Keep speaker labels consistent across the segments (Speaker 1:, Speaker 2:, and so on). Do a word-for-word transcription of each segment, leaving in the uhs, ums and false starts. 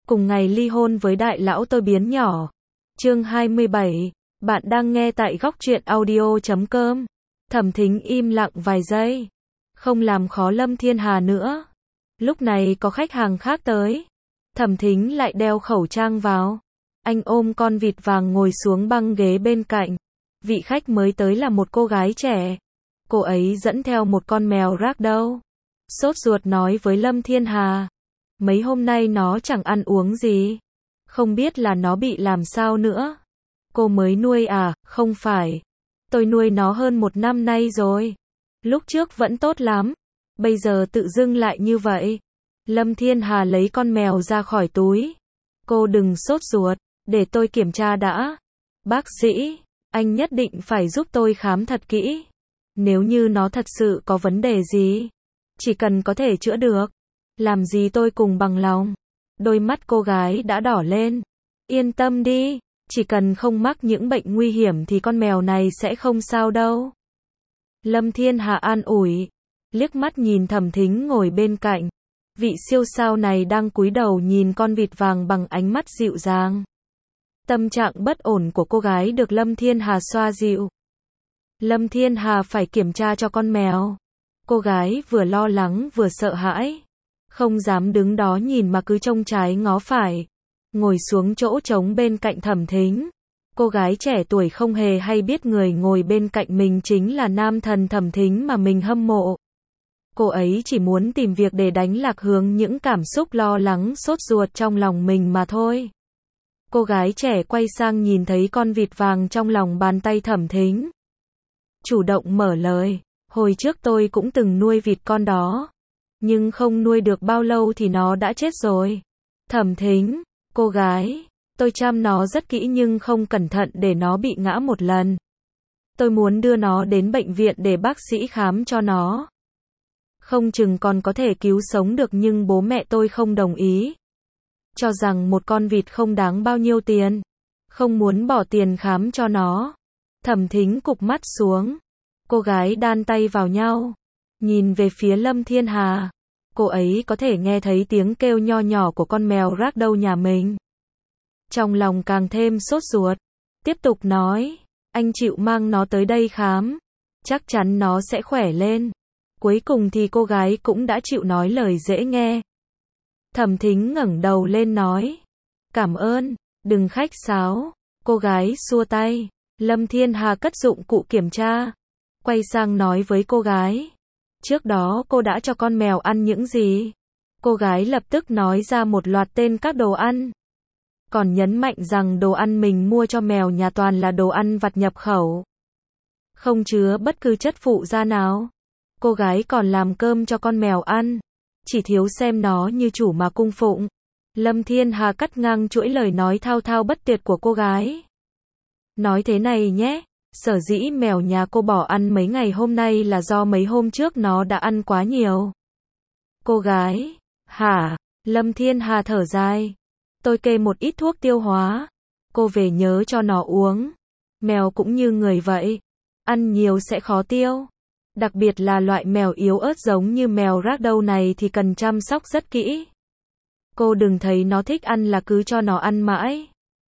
Speaker 1: cùng ngày ly hôn với đại lão tôi biến nhỏ. Chương hai mươi bảy, bạn đang nghe tại góc truyện audio chấm com. Thẩm Thính im lặng vài giây, không làm khó Lâm Thiên Hà nữa. Lúc này có khách hàng khác tới, Thẩm Thính lại đeo khẩu trang vào. Anh ôm con vịt vàng ngồi xuống băng ghế bên cạnh. Vị khách mới tới là một cô gái trẻ. Cô ấy dẫn theo một con mèo ragdoll. Sốt ruột nói với Lâm Thiên Hà, mấy hôm nay nó chẳng ăn uống gì, không biết là nó bị làm sao nữa. Cô mới nuôi à? Không phải, tôi nuôi nó hơn một năm nay rồi. Lúc trước vẫn tốt lắm, bây giờ tự dưng lại như vậy. Lâm Thiên Hà lấy con mèo ra khỏi túi. Cô đừng sốt ruột, để tôi kiểm tra đã. Bác sĩ, anh nhất định phải giúp tôi khám thật kỹ. Nếu như nó thật sự có vấn đề gì, chỉ cần có thể chữa được, làm gì tôi cùng bằng lòng. Đôi mắt cô gái đã đỏ lên. Yên tâm đi, chỉ cần không mắc những bệnh nguy hiểm thì con mèo này sẽ không sao đâu. Lâm Thiên Hà an ủi, liếc mắt nhìn Thẩm Thính ngồi bên cạnh. Vị siêu sao này đang cúi đầu nhìn con vịt vàng bằng ánh mắt dịu dàng. Tâm trạng bất ổn của cô gái được Lâm Thiên Hà xoa dịu. Lâm Thiên Hà phải kiểm tra cho con mèo. Cô gái vừa lo lắng vừa sợ hãi, không dám đứng đó nhìn mà cứ trông trái ngó phải. Ngồi xuống chỗ trống bên cạnh Thẩm Thính. Cô gái trẻ tuổi không hề hay biết người ngồi bên cạnh mình chính là nam thần Thẩm Thính mà mình hâm mộ. Cô ấy chỉ muốn tìm việc để đánh lạc hướng những cảm xúc lo lắng sốt ruột trong lòng mình mà thôi. Cô gái trẻ quay sang nhìn thấy con vịt vàng trong lòng bàn tay Thẩm Thính, chủ động mở lời, hồi trước tôi cũng từng nuôi vịt con đó, nhưng không nuôi được bao lâu thì nó đã chết rồi. Thẩm Thính, cô gái, tôi chăm nó rất kỹ nhưng không cẩn thận để nó bị ngã một lần. Tôi muốn đưa nó đến bệnh viện để bác sĩ khám cho nó. Không chừng còn có thể cứu sống được nhưng bố mẹ tôi không đồng ý. Cho rằng một con vịt không đáng bao nhiêu tiền, không muốn bỏ tiền khám cho nó. Thẩm Thính cụp mắt xuống. Cô gái đan tay vào nhau, nhìn về phía Lâm Thiên Hà. Cô ấy có thể nghe thấy tiếng kêu nho nhỏ của con mèo ragdoll nhà mình. Trong lòng càng thêm sốt ruột. Tiếp tục nói, anh chịu mang nó tới đây khám, chắc chắn nó sẽ khỏe lên. Cuối cùng thì cô gái cũng đã chịu nói lời dễ nghe. Thẩm Thính ngẩng đầu lên nói, cảm ơn, đừng khách sáo. Cô gái xua tay. Lâm Thiên Hà cất dụng cụ kiểm tra, quay sang nói với cô gái, trước đó cô đã cho con mèo ăn những gì? Cô gái lập tức nói ra một loạt tên các đồ ăn, còn nhấn mạnh rằng đồ ăn mình mua cho mèo nhà toàn là đồ ăn vặt nhập khẩu, không chứa bất cứ chất phụ gia nào. Cô gái còn làm cơm cho con mèo ăn, chỉ thiếu xem nó như chủ mà cung phụng. Lâm Thiên Hà cắt ngang chuỗi lời nói thao thao bất tuyệt của cô gái. Nói thế này nhé, sở dĩ mèo nhà cô bỏ ăn mấy ngày hôm nay là do mấy hôm trước nó đã ăn quá nhiều. Cô gái, hả? Lâm Thiên Hà thở dài. Tôi kê một ít thuốc tiêu hóa, cô về nhớ cho nó uống. Mèo cũng như người vậy, ăn nhiều sẽ khó tiêu. Đặc biệt là loại mèo yếu ớt giống như mèo ragdoll này thì cần chăm sóc rất kỹ. Cô đừng thấy nó thích ăn là cứ cho nó ăn mãi.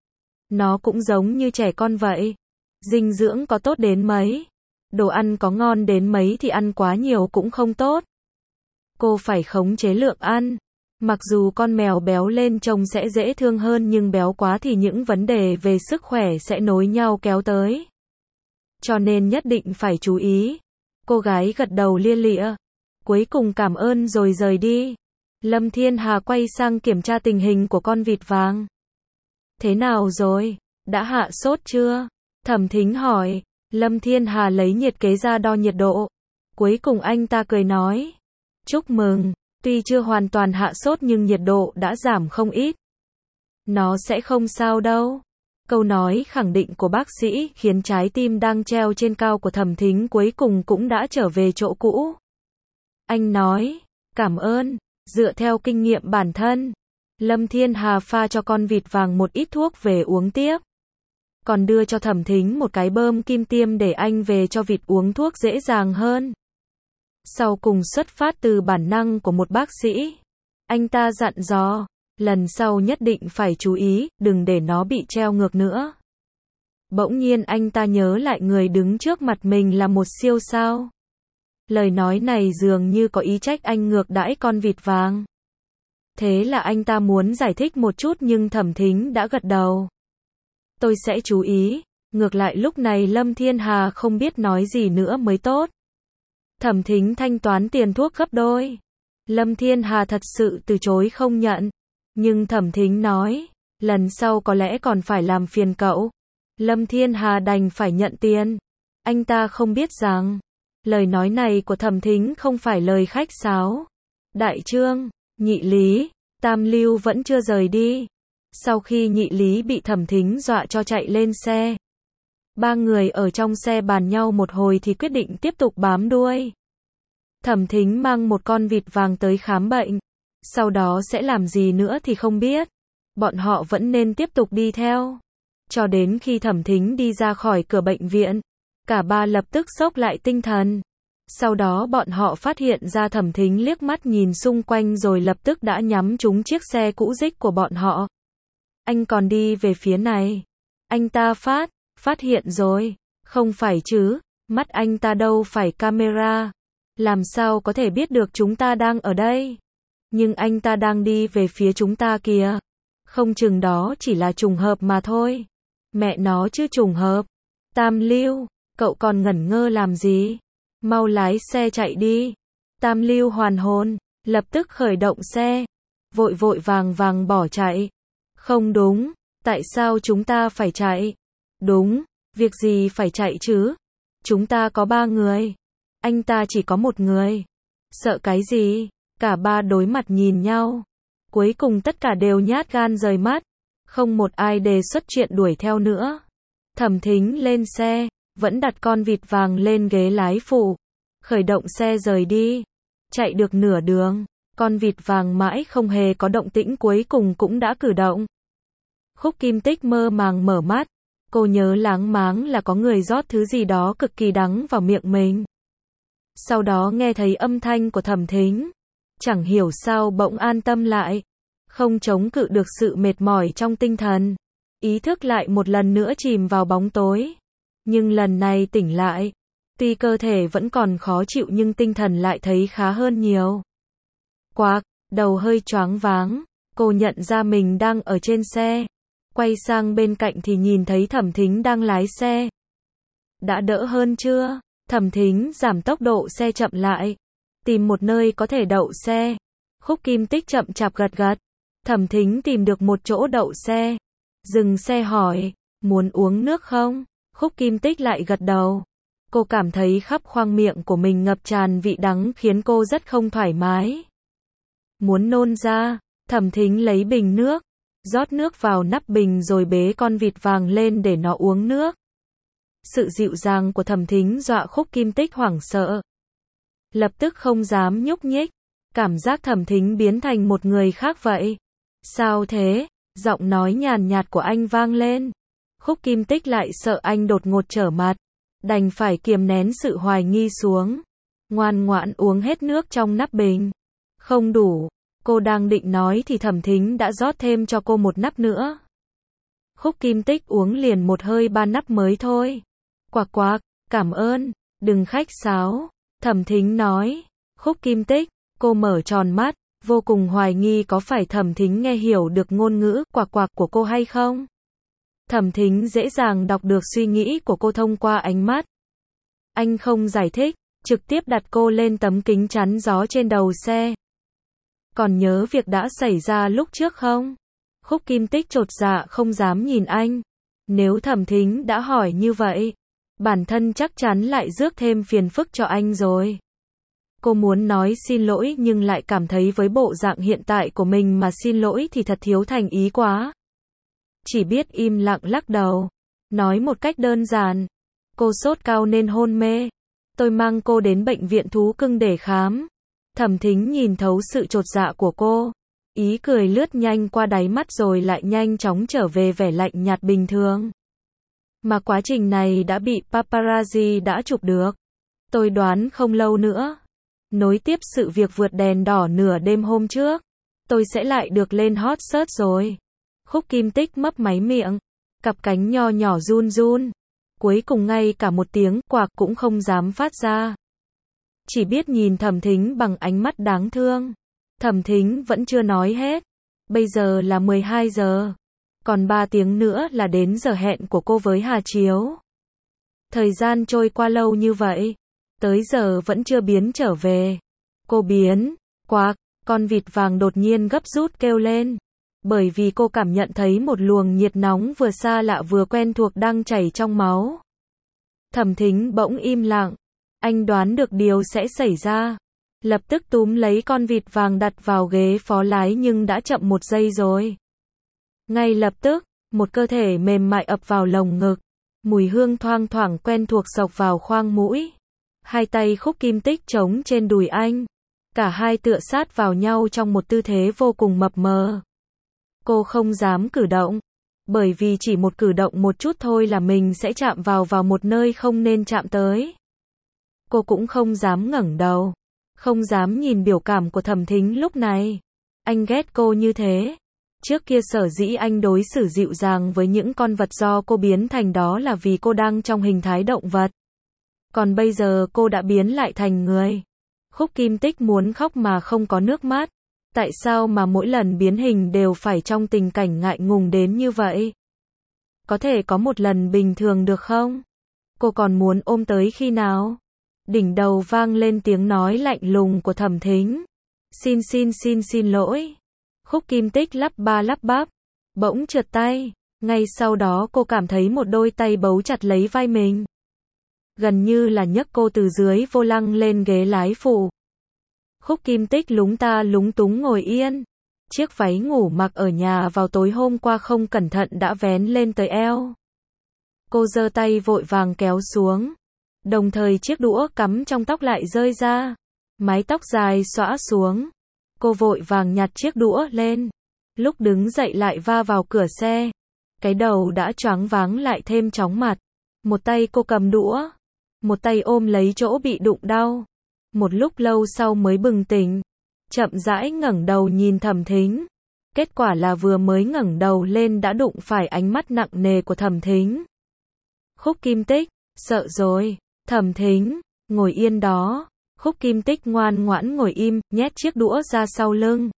Speaker 1: Nó cũng giống như trẻ con vậy. Dinh dưỡng có tốt đến mấy, đồ ăn có ngon đến mấy thì ăn quá nhiều cũng không tốt. Cô phải khống chế lượng ăn. Mặc dù con mèo béo lên trông sẽ dễ thương hơn nhưng béo quá thì những vấn đề về sức khỏe sẽ nối nhau kéo tới. Cho nên nhất định phải chú ý. Cô gái gật đầu lia lịa, cuối cùng cảm ơn rồi rời đi. Lâm Thiên Hà quay sang kiểm tra tình hình của con vịt vàng. Thế nào rồi? Đã hạ sốt chưa? Thẩm Thính hỏi. Lâm Thiên Hà lấy nhiệt kế ra đo nhiệt độ. Cuối cùng anh ta cười nói, chúc mừng, tuy chưa hoàn toàn hạ sốt nhưng nhiệt độ đã giảm không ít. Nó sẽ không sao đâu. Câu nói khẳng định của bác sĩ khiến trái tim đang treo trên cao của Thẩm Thính cuối cùng cũng đã trở về chỗ cũ. Anh nói, cảm ơn, dựa theo kinh nghiệm bản thân. Lâm Thiên Hà pha cho con vịt vàng một ít thuốc về uống tiếp. Còn đưa cho Thẩm Thính một cái bơm kim tiêm để anh về cho vịt uống thuốc dễ dàng hơn. Sau cùng xuất phát từ bản năng của một bác sĩ, anh ta dặn dò, lần sau nhất định phải chú ý, đừng để nó bị treo ngược nữa. Bỗng nhiên anh ta nhớ lại người đứng trước mặt mình là một siêu sao. Lời nói này dường như có ý trách anh ngược đãi con vịt vàng. Thế là anh ta muốn giải thích một chút nhưng Thẩm Thính đã gật đầu. Tôi sẽ chú ý. Ngược lại lúc này Lâm Thiên Hà không biết nói gì nữa mới tốt. Thẩm Thính thanh toán tiền thuốc gấp đôi. Lâm Thiên Hà thật sự từ chối không nhận. Nhưng Thẩm Thính nói, lần sau có lẽ còn phải làm phiền cậu. Lâm Thiên Hà đành phải nhận tiền. Anh ta không biết rằng, lời nói này của Thẩm Thính không phải lời khách sáo. Đại Trương, Nhị Lý, Tam Lưu vẫn chưa rời đi. Sau khi Nhị Lý bị Thẩm Thính dọa cho chạy lên xe, ba người ở trong xe bàn nhau một hồi thì quyết định tiếp tục bám đuôi. Thẩm Thính mang một con vịt vàng tới khám bệnh. Sau đó sẽ làm gì nữa thì không biết. Bọn họ vẫn nên tiếp tục đi theo. Cho đến khi Thẩm Thính đi ra khỏi cửa bệnh viện, cả ba lập tức xốc lại tinh thần. Sau đó bọn họ phát hiện ra Thẩm Thính liếc mắt nhìn xung quanh rồi lập tức đã nhắm trúng chiếc xe cũ rích của bọn họ. Anh còn đi về phía này. Anh ta phát, phát hiện rồi. Không phải chứ, mắt anh ta đâu phải camera. Làm sao có thể biết được chúng ta đang ở đây? Nhưng anh ta đang đi về phía chúng ta kìa. Không chừng đó chỉ là trùng hợp mà thôi. Mẹ nó chứ trùng hợp. Tam Lưu, cậu còn ngẩn ngơ làm gì? Mau lái xe chạy đi. Tam Lưu hoàn hồn, lập tức khởi động xe. Vội vội vàng vàng bỏ chạy. Không đúng, tại sao chúng ta phải chạy? Đúng, việc gì phải chạy chứ? Chúng ta có ba người. Anh ta chỉ có một người. Sợ cái gì? Cả ba đối mặt nhìn nhau. Cuối cùng tất cả đều nhát gan rời mắt. Không một ai đề xuất chuyện đuổi theo nữa. Thẩm Thính lên xe, vẫn đặt con vịt vàng lên ghế lái phụ. Khởi động xe rời đi. Chạy được nửa đường, con vịt vàng mãi không hề có động tĩnh cuối cùng cũng đã cử động. Khúc Kim Tích mơ màng mở mắt. Cô nhớ láng máng là có người rót thứ gì đó cực kỳ đắng vào miệng mình. Sau đó nghe thấy âm thanh của Thẩm Thính. Chẳng hiểu sao bỗng an tâm lại. Không chống cự được sự mệt mỏi trong tinh thần. Ý thức lại một lần nữa chìm vào bóng tối. Nhưng lần này tỉnh lại. Tuy cơ thể vẫn còn khó chịu nhưng tinh thần lại thấy khá hơn nhiều. Quạc, đầu hơi choáng váng. Cô nhận ra mình đang ở trên xe. Quay sang bên cạnh thì nhìn thấy Thẩm Thính đang lái xe. Đã đỡ hơn chưa? Thẩm Thính giảm tốc độ xe chậm lại. Tìm một nơi có thể đậu xe. Khúc Kim Tích chậm chạp gật gật. Thẩm Thính tìm được một chỗ đậu xe. Dừng xe hỏi, muốn uống nước không? Khúc Kim Tích lại gật đầu. Cô cảm thấy khắp khoang miệng của mình ngập tràn vị đắng khiến cô rất không thoải mái. Muốn nôn ra, Thẩm Thính lấy bình nước, rót nước vào nắp bình rồi bế con vịt vàng lên để nó uống nước. Sự dịu dàng của Thẩm Thính dọa Khúc Kim Tích hoảng sợ. Lập tức không dám nhúc nhích. Cảm giác Thẩm Thính biến thành một người khác vậy. Sao thế? Giọng nói nhàn nhạt của anh vang lên. Khúc Kim Tích lại sợ anh đột ngột trở mặt. Đành phải kiềm nén sự hoài nghi xuống. Ngoan ngoãn uống hết nước trong nắp bình. Không đủ. Cô đang định nói thì Thẩm Thính đã rót thêm cho cô một nắp nữa. Khúc Kim Tích uống liền một hơi ba nắp mới thôi. Quạc quạc, cảm ơn, đừng khách sáo. Thẩm Thính nói. Khúc Kim Tích, cô mở tròn mắt, vô cùng hoài nghi có phải Thẩm Thính nghe hiểu được ngôn ngữ quạc quạc của cô hay không. Thẩm Thính dễ dàng đọc được suy nghĩ của cô thông qua ánh mắt. Anh không giải thích, trực tiếp đặt cô lên tấm kính chắn gió trên đầu xe. Còn nhớ việc đã xảy ra lúc trước không? Khúc Kim Tích chột dạ không dám nhìn anh. Nếu Thẩm Thính đã hỏi như vậy, bản thân chắc chắn lại rước thêm phiền phức cho anh rồi. Cô muốn nói xin lỗi nhưng lại cảm thấy với bộ dạng hiện tại của mình mà xin lỗi thì thật thiếu thành ý quá. Chỉ biết im lặng lắc đầu. Nói một cách đơn giản. Cô sốt cao nên hôn mê. Tôi mang cô đến bệnh viện thú cưng để khám. Thẩm Thính nhìn thấu sự chột dạ của cô. Ý cười lướt nhanh qua đáy mắt rồi lại nhanh chóng trở về vẻ lạnh nhạt bình thường. Mà quá trình này đã bị paparazzi đã chụp được. Tôi đoán không lâu nữa. Nối tiếp sự việc vượt đèn đỏ nửa đêm hôm trước. tôi sẽ lại được lên hot search rồi. Khúc Kim Tích mấp máy miệng, cặp cánh nho nhỏ run run. Cuối cùng ngay cả một tiếng quạc cũng không dám phát ra. Chỉ biết nhìn Thẩm Thính bằng ánh mắt đáng thương. Thẩm Thính vẫn chưa nói hết. Bây giờ là mười hai giờ. Còn ba tiếng nữa là đến giờ hẹn của cô với Hà Chiếu. Thời gian trôi qua lâu như vậy. Tới giờ vẫn chưa Biến trở về. Cô Biến, quạc, con vịt vàng đột nhiên gấp rút kêu lên. Bởi vì cô cảm nhận thấy một luồng nhiệt nóng vừa xa lạ vừa quen thuộc đang chảy trong máu. Thẩm Thính bỗng im lặng. Anh đoán được điều sẽ xảy ra. Lập tức túm lấy con vịt vàng đặt vào ghế phó lái nhưng đã chậm một giây rồi. Ngay lập tức, một cơ thể mềm mại ập vào lồng ngực. Mùi hương thoang thoảng quen thuộc xộc vào khoang mũi. Hai tay Khúc Kim Tích chống trên đùi anh. Cả hai tựa sát vào nhau trong một tư thế vô cùng mập mờ. Cô không dám cử động. Bởi vì chỉ một cử động một chút thôi là mình sẽ chạm vào vào một nơi không nên chạm tới. Cô cũng không dám ngẩng đầu. Không dám nhìn biểu cảm của Thẩm Thính lúc này. Anh ghét cô như thế. Trước kia sở dĩ anh đối xử dịu dàng với những con vật do cô biến thành đó là vì cô đang trong hình thái động vật. Còn bây giờ cô đã biến lại thành người. Khúc Kim Tích muốn khóc mà không có nước mắt. Tại sao mà mỗi lần biến hình đều phải trong tình cảnh ngại ngùng đến như vậy? Có thể có một lần bình thường được không? Cô còn muốn ôm tới khi nào? Đỉnh đầu vang lên tiếng nói lạnh lùng của Thẩm Thính. Xin xin xin xin lỗi. Khúc Kim Tích lắp ba lắp bắp. Bỗng trượt tay. Ngay sau đó cô cảm thấy một đôi tay bấu chặt lấy vai mình. Gần như là nhấc cô từ dưới vô lăng lên ghế lái phụ. Khúc Kim Tích lúng ta lúng túng ngồi yên. Chiếc váy ngủ mặc ở nhà vào tối hôm qua không cẩn thận đã vén lên tới eo. Cô giơ tay vội vàng kéo xuống. Đồng thời chiếc đũa cắm trong tóc lại rơi ra. Mái tóc dài xõa xuống. Cô vội vàng nhặt chiếc đũa lên. Lúc đứng dậy lại va vào cửa xe. Cái đầu đã choáng váng lại thêm chóng mặt. Một tay cô cầm đũa. Một tay ôm lấy chỗ bị đụng đau. Một lúc lâu sau mới bừng tỉnh. Chậm rãi ngẩng đầu nhìn Thẩm Thính. Kết quả là vừa mới ngẩng đầu lên đã đụng phải ánh mắt nặng nề của Thẩm Thính. Khúc Kim Tích, sợ rồi. Thẩm Thính, ngồi yên đó. Khúc Kim Tích ngoan ngoãn ngồi im, nhét chiếc đũa ra sau lưng.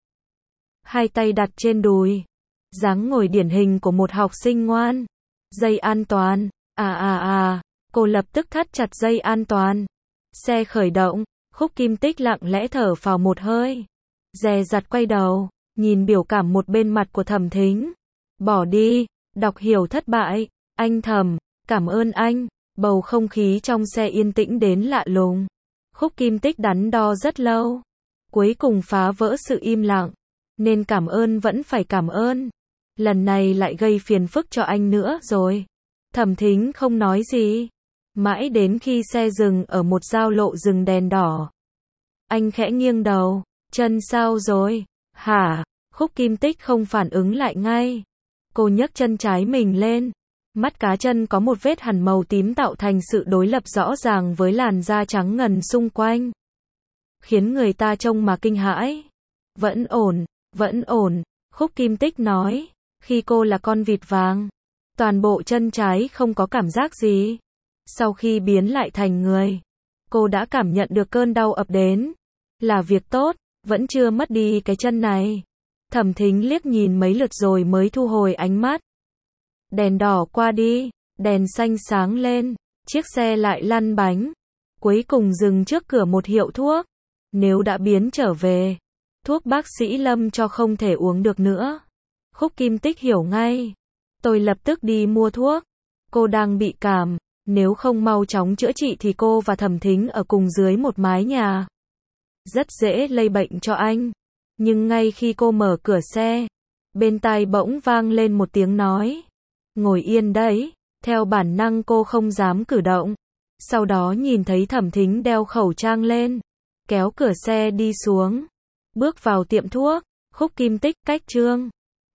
Speaker 1: Hai tay đặt trên đùi. Dáng ngồi điển hình của một học sinh ngoan. Dây an toàn. À à à, cô lập tức thắt chặt dây an toàn. Xe khởi động. Khúc Kim Tích lặng lẽ thở phào một hơi. Dè dặt quay đầu. Nhìn biểu cảm một bên mặt của Thẩm Thính. Bỏ đi. Đọc hiểu thất bại. Anh Thẩm, cảm ơn anh. Bầu không khí trong xe yên tĩnh đến lạ lùng. Khúc Kim Tích đắn đo rất lâu. Cuối cùng phá vỡ sự im lặng. Nên cảm ơn vẫn phải cảm ơn. Lần này lại gây phiền phức cho anh nữa rồi. Thẩm Thính không nói gì. Mãi đến khi xe dừng ở một giao lộ dừng đèn đỏ. Anh khẽ nghiêng đầu. Chân sao rồi? Hả? Khúc Kim Tích không phản ứng lại ngay. Cô nhấc chân trái mình lên. Mắt cá chân có một vết hằn màu tím tạo thành sự đối lập rõ ràng với làn da trắng ngần xung quanh. Khiến người ta trông mà kinh hãi. Vẫn ổn, vẫn ổn, Khúc Kim Tích nói. Khi cô là con vịt vàng, toàn bộ chân trái không có cảm giác gì. Sau khi biến lại thành người, cô đã cảm nhận được cơn đau ập đến. Là việc tốt, vẫn chưa mất đi cái chân này. Thẩm Thính liếc nhìn mấy lượt rồi mới thu hồi ánh mắt. Đèn đỏ qua đi, đèn xanh sáng lên, chiếc xe lại lăn bánh. Cuối cùng dừng trước cửa một hiệu thuốc. Nếu đã biến trở về, thuốc bác sĩ Lâm cho không thể uống được nữa. Khúc Kim Tích hiểu ngay. Tôi lập tức đi mua thuốc. Cô đang bị cảm, nếu không mau chóng chữa trị thì cô và Thẩm Thính ở cùng dưới một mái nhà. Rất dễ lây bệnh cho anh. Nhưng ngay khi cô mở cửa xe, bên tai bỗng vang lên một tiếng nói. Ngồi yên đấy. Theo bản năng cô không dám cử động. Sau đó nhìn thấy Thẩm Thính đeo khẩu trang lên, kéo cửa xe đi xuống, bước vào tiệm thuốc. Khúc Kim Tích cách Trương